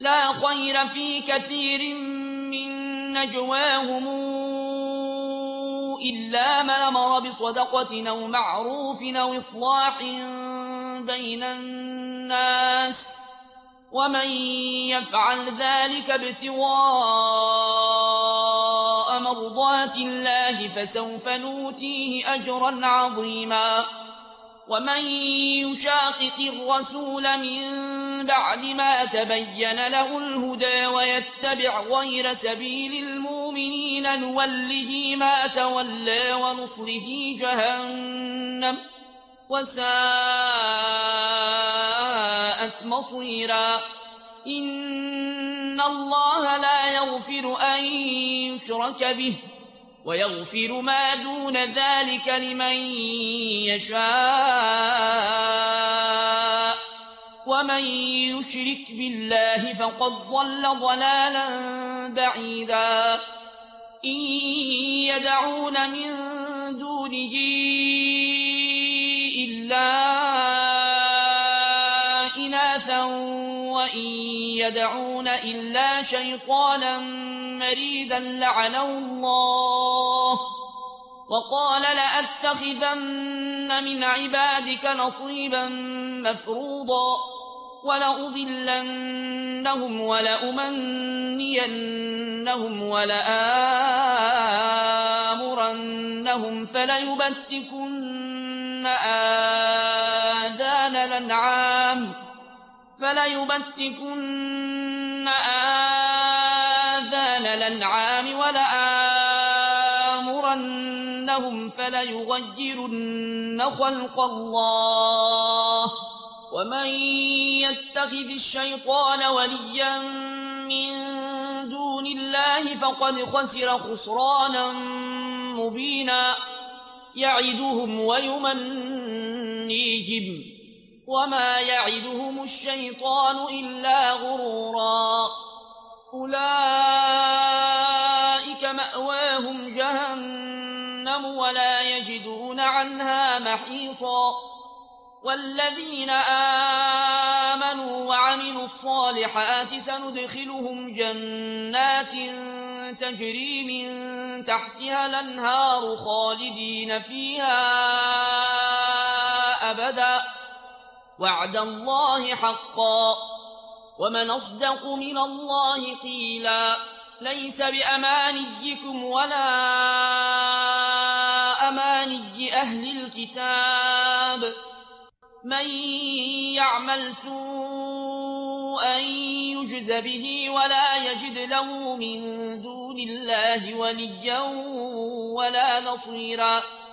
لا خير في كثير من نجواهم إلا من أمر بصدقة أو معروف أو إصلاح بين الناس ومن يفعل ذلك ابتغاء مرضات الله فسوف نؤتيه أجرا عظيما ومن يشاقق الرسول من بعد ما تبين له الهدى ويتبع غير سبيل المؤمنين نوله ما تولى ونصله جهنم وساءت مصيرا إن الله لا يغفر أن يشرك به ويغفر ما دون ذلك لمن يشاء ومن يشرك بالله فقد ضل ضلالا بعيدا إن يدعون من دونه إلا إناثا وإن يدعون إلا شيطانا مريدا لعنه الله وقال لأتخذن من عبادك نصيبا مفروضا ولأضلنهم ولأمنينهم ولآمرنهم فليبتكن آذان الأنعام ولآمرنهم فليغيرن خلق الله ومن يتخذ الشيطان وليا من دون الله فقد خسر خسرانا مبينا يعدهم ويمنيهم وما يعدهم الشيطان إلا غرورا أولئك مأواهم جهنم ولا يجدون عنها محيصا والذين آمنوا وعملوا الصالحات سندخلهم جنات تجري من تحتها الأنهار خالدين فيها أبدا وعد الله حقا ومن أصدق من الله قيلا ليس بأمانيكم ولا أماني أهل الكتاب من يعمل سوءا يجز به ولا يجد له من دون الله وليا ولا نصيرا